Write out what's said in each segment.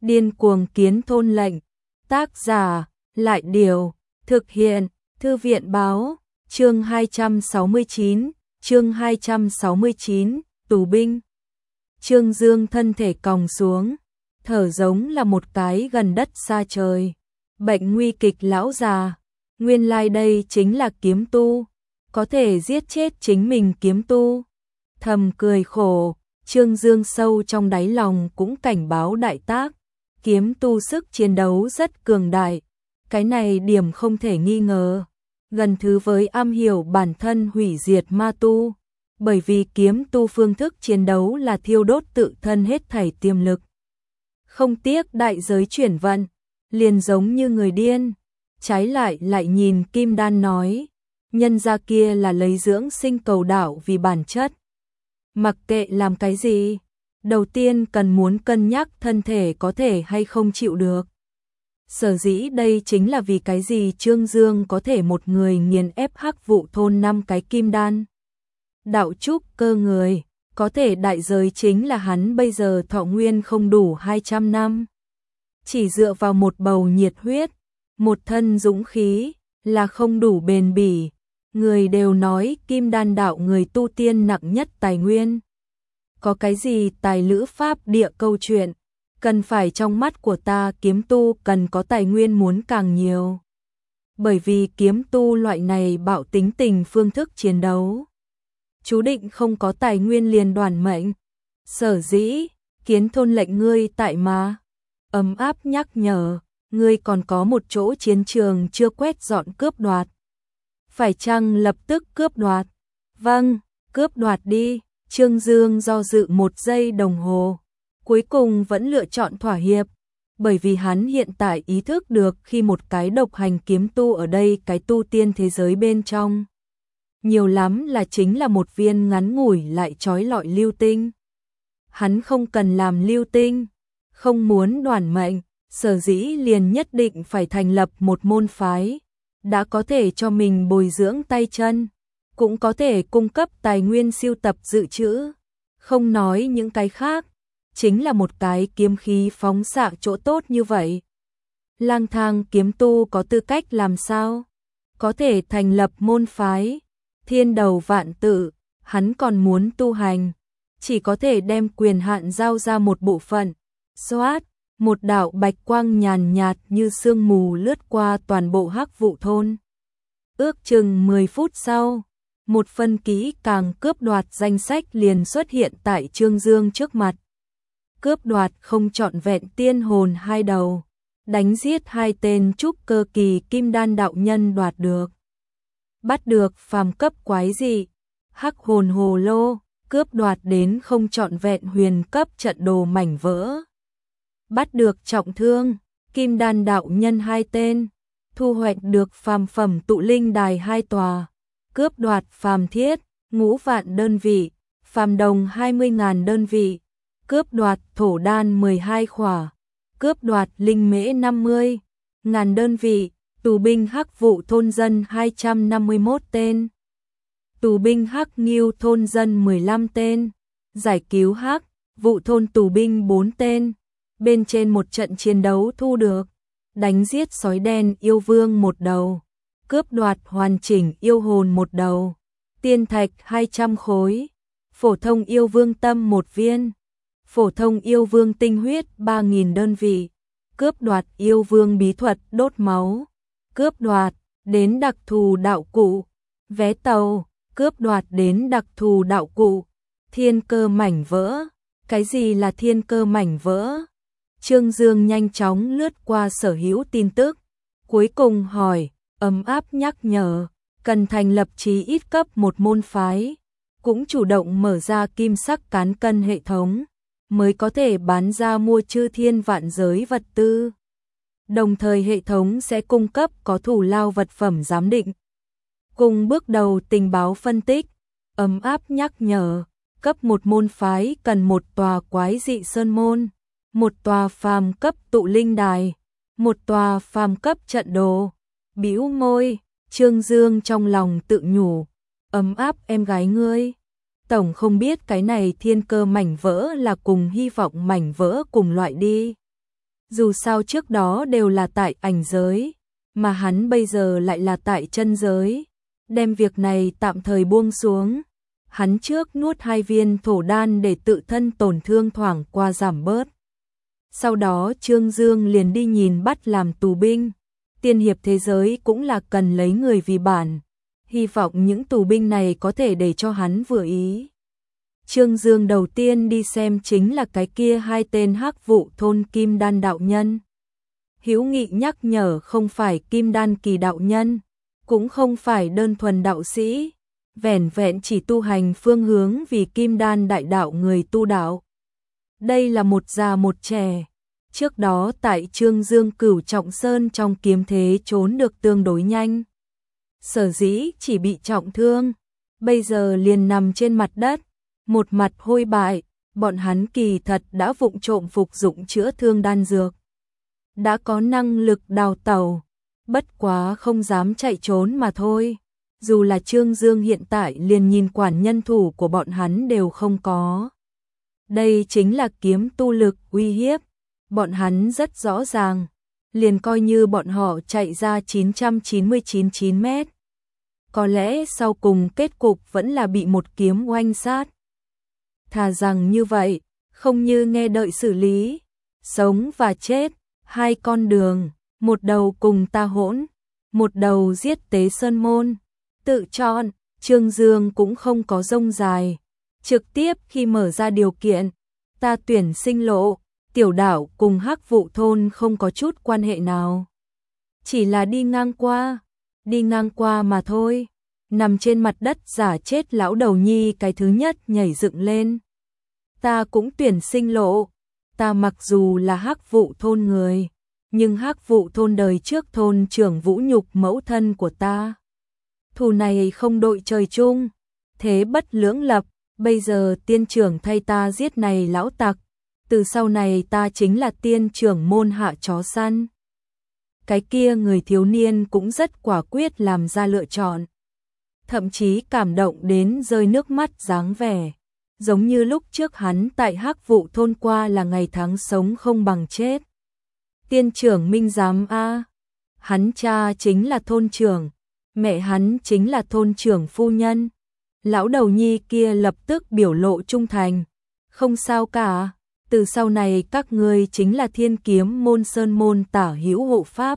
Điên cuồng kiến thôn lệnh. Tác giả, Lại Điều, thực hiện, Thư viện báo, chương 269, tù binh. Trương Dương thân thể còng xuống, thở giống là một cái gần đất xa trời. Bệnh nguy kịch lão già, nguyên lai đây chính là kiếm tu, có thể giết chết chính mình kiếm tu. Thầm cười khổ, Trương Dương sâu trong đáy lòng cũng cảnh báo đại tác, kiếm tu sức chiến đấu rất cường đại, cái này điểm không thể nghi ngờ, gần thứ với am hiểu bản thân hủy diệt ma tu, bởi vì kiếm tu phương thức chiến đấu là thiêu đốt tự thân hết thảy tiềm lực. Không tiếc đại giới chuyển vận, liền giống như người điên, trái lại nhìn Kim Đan nói, nhân gia kia là lấy dưỡng sinh cầu đạo vì bản chất. Mặc kệ làm cái gì, đầu tiên cần muốn cân nhắc thân thể có thể hay không chịu được. Sở dĩ đây chính là vì cái gì Trương Dương có thể một người nghiền ép Hắc Vụ thôn 5 cái kim đan. Đạo trúc cơ người, có thể đại giới chính là hắn bây giờ thọ nguyên không đủ 200 năm. Chỉ dựa vào một bầu nhiệt huyết, một thân dũng khí, là không đủ bền bỉ. Người đều nói kim đan đạo người tu tiên nặng nhất tài nguyên. Có cái gì tài lữ pháp địa câu chuyện, cần phải trong mắt của ta kiếm tu cần có tài nguyên muốn càng nhiều. Bởi vì kiếm tu loại này bạo tính tình phương thức chiến đấu, chú định không có tài nguyên liền đoàn mệnh. Sở dĩ, kiến thôn lệnh ngươi tại mà. Ấm áp nhắc nhở, ngươi còn có một chỗ chiến trường chưa quét dọn cướp đoạt. Phải chăng lập tức cướp đoạt? Vâng, cướp đoạt đi. Trương Dương do dự 1 giây đồng hồ, cuối cùng vẫn lựa chọn thỏa hiệp, bởi vì hắn hiện tại ý thức được khi một cái độc hành kiếm tu ở đây cái tu tiên thế giới bên trong. Nhiều lắm là chính là một viên ngắn ngủi lại trói lọi lưu tinh. Hắn không cần làm lưu tinh, không muốn đoàn mệnh, sở dĩ liền nhất định phải thành lập một môn phái, đã có thể cho mình bồi dưỡng tay chân, cũng có thể cung cấp tài nguyên siêu tập dự trữ. Không nói những cái khác, chính là một cái kiếm khí phóng xạ chỗ tốt như vậy. Lang thang kiếm tu có tư cách làm sao? Có thể thành lập môn phái, thiên đầu vạn tự, hắn còn muốn tu hành, chỉ có thể đem quyền hạn giao ra một bộ phận. Xoát, một đạo bạch quang nhàn nhạt như sương mù lướt qua toàn bộ Hắc Vụ thôn. Ước chừng 10 phút sau, một phân kỹ càng cướp đoạt danh sách liền xuất hiện tại Trương Dương trước mặt. Cướp đoạt không trọn vẹn tiên hồn 2 đầu, đánh giết 2 tên trúc cơ kỳ kim đan đạo nhân đoạt được. Bắt được phàm cấp quái dị, hắc hồn hồ lô, cướp đoạt đến không trọn vẹn huyền cấp trận đồ mảnh vỡ. Bắt được trọng thương, kim đan đạo nhân 2 tên, thu hoạch được phàm phẩm tụ linh đài 2 tòa. Cướp đoạt phàm thiết, 5 vạn đơn vị, phàm đồng 20.000 đơn vị, cướp đoạt thổ đan 12 khỏa, cướp đoạt linh mễ 50.000 đơn vị, tù binh Hắc Vụ thôn dân 251 tên, tù binh Hắc Nghiêu thôn dân 15 tên, giải cứu Hắc Vụ thôn tù binh 4 tên. Bên trên một trận chiến đấu thu được, đánh giết sói đen yêu vương 1 đầu. Cướp đoạt hoàn chỉnh yêu hồn 1 đầu, tiên thạch 200 khối, phổ thông yêu vương tâm 1 viên, phổ thông yêu vương tinh huyết 3.000 đơn vị, cướp đoạt yêu vương bí thuật đốt máu, cướp đoạt đến đặc thù đạo cụ, vé tàu, cướp đoạt đến đặc thù đạo cụ, thiên cơ mảnh vỡ. Cái gì là thiên cơ mảnh vỡ? Trương Dương nhanh chóng lướt qua sở hữu tin tức, cuối cùng hỏi. Ấm áp nhắc nhở, cần thành lập chí ít cấp một môn phái, cũng chủ động mở ra kim sắc cán cân hệ thống, mới có thể bán ra mua chư thiên vạn giới vật tư. Đồng thời hệ thống sẽ cung cấp có thủ lao vật phẩm giám định. Cùng bước đầu tình báo phân tích, ấm áp nhắc nhở, cấp một môn phái cần 1 tòa quái dị sơn môn, 1 tòa phàm cấp tụ linh đài, 1 tòa phàm cấp trận đồ. Bĩu môi, Trương Dương trong lòng tự nhủ, ấm áp em gái ngươi. Tổng không biết cái này thiên cơ mảnh vỡ là cùng hy vọng mảnh vỡ cùng loại đi. Dù sao trước đó đều là tại ảnh giới, mà hắn bây giờ lại là tại chân giới. Đem việc này tạm thời buông xuống. Hắn trước nuốt 2 viên thổ đan để tự thân tổn thương thoảng qua giảm bớt. Sau đó Trương Dương liền đi nhìn bắt làm tù binh. Tiên hiệp thế giới cũng là cần lấy người vì bản. Hy vọng những tù binh này có thể để cho hắn vừa ý. Trương Dương đầu tiên đi xem chính là cái kia 2 tên Hắc Vụ thôn Kim Đan đạo nhân. Hữu Nghị nhắc nhở không phải Kim Đan kỳ đạo nhân, cũng không phải đơn thuần đạo sĩ, vẻn vẹn chỉ tu hành phương hướng vì Kim Đan đại đạo người tu đạo. Đây là một già một trẻ. Trước đó tại Trương Dương Cửu Trọng Sơn trong kiếm thế trốn được tương đối nhanh. Sở dĩ chỉ bị trọng thương, bây giờ liền nằm trên mặt đất, một mặt hôi bại, bọn hắn kỳ thật đã vụng trộm phục dụng chữa thương đan dược. Đã có năng lực đào tẩu, bất quá không dám chạy trốn mà thôi. Dù là Trương Dương hiện tại liền nhìn quản nhân thủ của bọn hắn đều không có. Đây chính là kiếm tu lực uy hiếp. Bọn hắn rất rõ ràng, liền coi như bọn họ chạy ra 999 mét. Có lẽ sau cùng kết cục vẫn là bị một kiếm oanh sát. Thà rằng như vậy, không như nghe đợi xử lý. Sống và chết, 2 con đường, một đầu cùng ta hỗn, một đầu giết Tế Sơn Môn. Tự chọn, Trương Dương cũng không có rông dài. Trực tiếp khi mở ra điều kiện, ta tuyển sinh lộ. Tiểu đảo cùng Hắc Vụ thôn không có chút quan hệ nào. Chỉ là đi ngang qua mà thôi. Nằm trên mặt đất giả chết lão đầu nhi cái thứ nhất nhảy dựng lên. Ta cũng tuyển sinh lộ. Ta mặc dù là Hắc Vụ thôn người, nhưng Hắc Vụ thôn đời trước thôn trưởng vũ nhục mẫu thân của ta. Thù này không đội trời chung, thế bất lưỡng lập, bây giờ tiên trưởng thay ta giết này lão tặc. Từ sau này ta chính là tiên trưởng môn hạ chó săn. Cái kia người thiếu niên cũng rất quả quyết làm ra lựa chọn. Thậm chí cảm động đến rơi nước mắt dáng vẻ. Giống như lúc trước hắn tại Hắc Vụ thôn qua là ngày tháng sống không bằng chết. Tiên trưởng Minh Giám A. Hắn cha chính là thôn trưởng. Mẹ hắn chính là thôn trưởng phu nhân. Lão đầu nhi kia lập tức biểu lộ trung thành. Không sao cả. Từ sau này các ngươi chính là Thiên Kiếm môn Sơn môn tả hữu hộ pháp.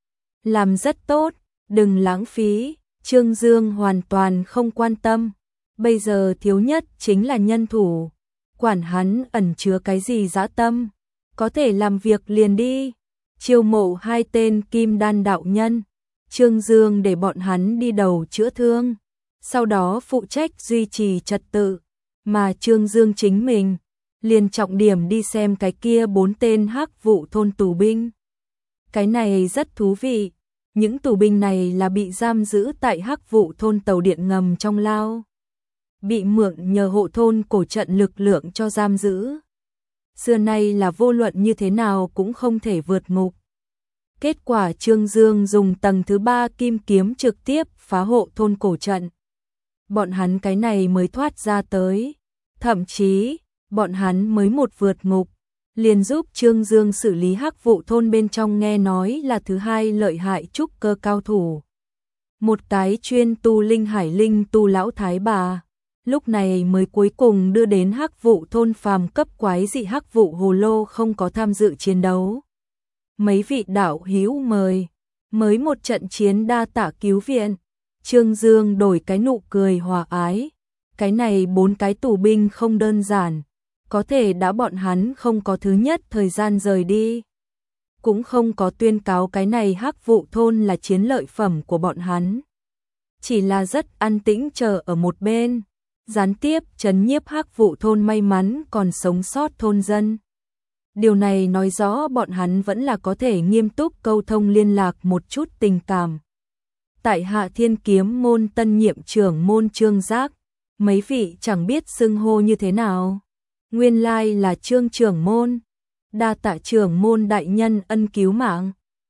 Làm rất tốt, đừng lãng phí. Trương Dương hoàn toàn không quan tâm. Bây giờ thiếu nhất chính là nhân thủ. Quản hắn ẩn chứa cái gì dã tâm. Có thể làm việc liền đi. Chiêu mộ 2 tên Kim Đan đạo nhân. Trương Dương để bọn hắn đi đầu chữa thương. Sau đó phụ trách duy trì trật tự. Mà Trương Dương chính mình liền trọng điểm đi xem cái kia 4 tên Hắc Vụ thôn tù binh. Cái này rất thú vị. Những tù binh này là bị giam giữ tại Hắc Vụ thôn tàu điện ngầm trong lao. Bị mượn nhờ hộ thôn cổ trận lực lượng cho giam giữ. Xưa nay là vô luận như thế nào cũng không thể vượt ngục. Kết quả Trương Dương dùng tầng thứ 3 kim kiếm trực tiếp phá hộ thôn cổ trận. Bọn hắn cái này mới thoát ra tới. Thậm chí bọn hắn mới một vượt ngục, liền giúp Trương Dương xử lý Hắc Vụ thôn bên trong nghe nói là thứ 2 lợi hại trúc cơ cao thủ. Một cái chuyên tu linh hải linh tu lão thái bà, lúc này mới cuối cùng đưa đến Hắc Vụ thôn phàm cấp quái dị Hắc Vụ hồ lô không có tham dự chiến đấu. Mấy vị đạo hữu mời, mới một trận chiến đa tạ cứu viện, Trương Dương đổi cái nụ cười hòa ái. Cái này 4 cái tù binh không đơn giản. Có thể đã bọn hắn không có thứ nhất thời gian rời đi. Cũng không có tuyên cáo cái này Hắc Vụ thôn là chiến lợi phẩm của bọn hắn. Chỉ là rất an tĩnh chờ ở một bên. Gián tiếp trấn nhiếp Hắc Vụ thôn may mắn còn sống sót thôn dân. Điều này nói rõ bọn hắn vẫn là có thể nghiêm túc câu thông liên lạc một chút tình cảm. Tại Hạ Thiên Kiếm môn tân nhiệm trưởng môn Trương Giác. Mấy vị chẳng biết xưng hô như thế nào. Nguyên lai là Trương trưởng môn. Đa tạ trưởng môn đại nhân ân cứu mạng.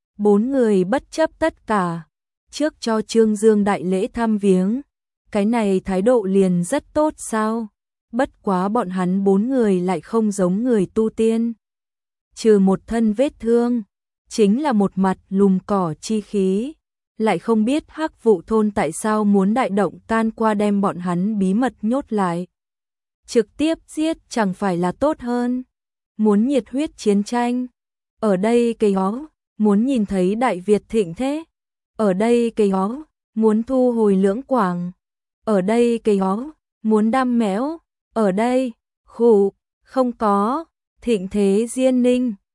4 người bất chấp tất cả. Trước cho Trương Dương đại lễ thăm viếng. Cái này thái độ liền rất tốt sao? Bất quá bọn hắn 4 người lại không giống người tu tiên. trừ một thân vết thương, chính là một mặt lùm cỏ chi khí. Lại không biết Hắc Vụ thôn tại sao muốn đại động can qua đem bọn hắn bí mật nhốt lại. Trực tiếp giết chẳng phải là tốt hơn. Muốn nhiệt huyết chiến tranh. Ở đây cây ó, muốn nhìn thấy Đại Việt thịnh thế. Ở đây cây ó, muốn thu hồi Lưỡng Quảng. Ở đây cây ó, muốn đam méo. Ở đây, khủ, không có, thịnh thế Diên Ninh.